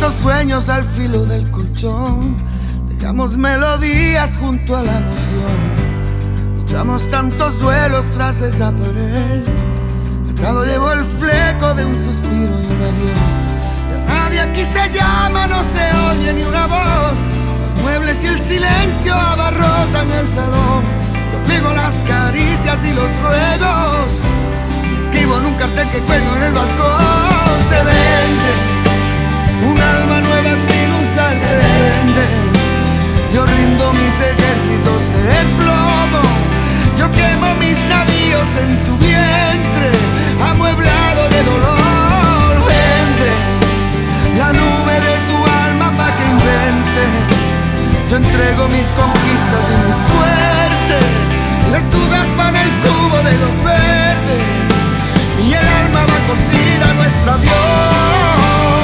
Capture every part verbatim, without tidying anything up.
tantos sueños al filo del colchón, dejamos melodías junto a la emoción. Luchamos tantos duelos tras esa pared, atado llevo el fleco de un suspiro y un adiós. Ya nadie aquí se llama, no se oye ni una voz. Los muebles y el silencio abarrotan el salón. Yo pliego las caricias y los ruegos, escribo en un cartel que cuelgo en el balcón. Se vende un alma nueva sin usar, se vende. Yo rindo mis ejércitos de plomo, yo quemo mis navíos en tu vientre, amueblado de dolor. Vende la nube de tu alma pa' que invente. Yo entrego mis conquistas y mis suertes, las dudas van al cubo de los verdes y el alma va cosida a nuestro adiós.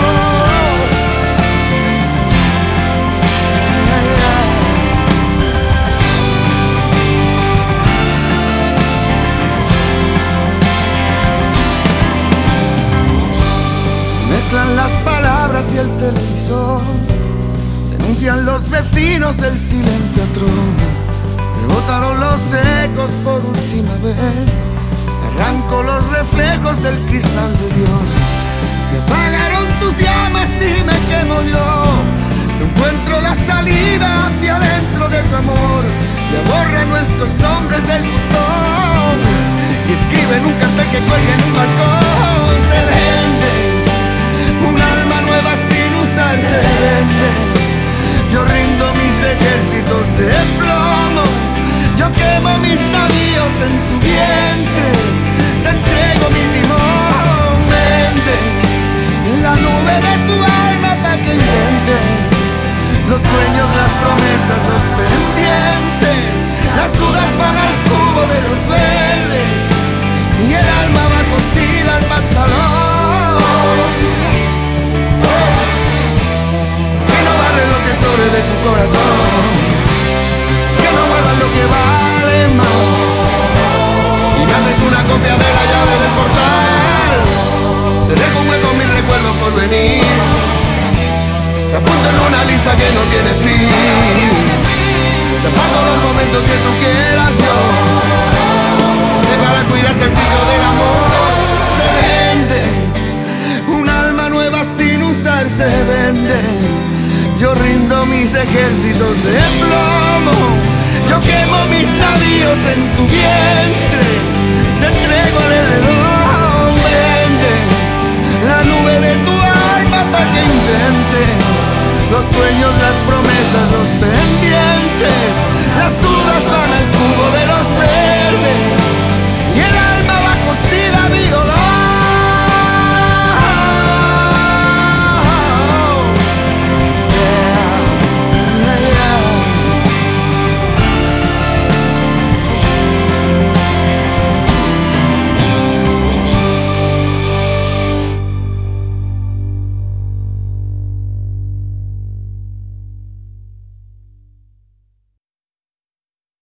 Mezclan las palabras y el televisor, denuncian los vecinos el silencio atroz. Me botaron los ecos por última vez, arranco los reflejos del cristal de Dios. Se apagaron tus llamas y me quemo yo. No encuentro la salida hacia adentro de tu amor. Le borra nuestros nombres del buzón y escribe en un cartel que cuelga en un balcón. Se vende un alma nueva sin usar, se vende. Yo rindo mis ejércitos de plomo, yo quemo mis navíos en tu vientre, te entrego mi timón. Vende la nube de tu alma pa' que invente los sueños, las promesas, los pendientes. Las dudas van al cubo de los verdes y el alma va cosida al pantalón. Que no vale lo que sobre de tu corazón, que no guardas lo que vale más, y me haces una copia de la llave del portal. Te dejo un hueco en mis recuerdos por venir, te apunto en una lista que no tiene fin. Te aparto los momentos que tú quieras, yo sé para cuidarte el sitio del amor. Se vende un alma nueva sin usar, se vende. Yo rindo mis ejércitos de plomo, yo quemo mis navíos en tu vientre, te entrego el heredón. Vende la nube de tu alma pa' que invente los sueños, las promesas, los pendientes. Las dudas van al cubo de los verdes y el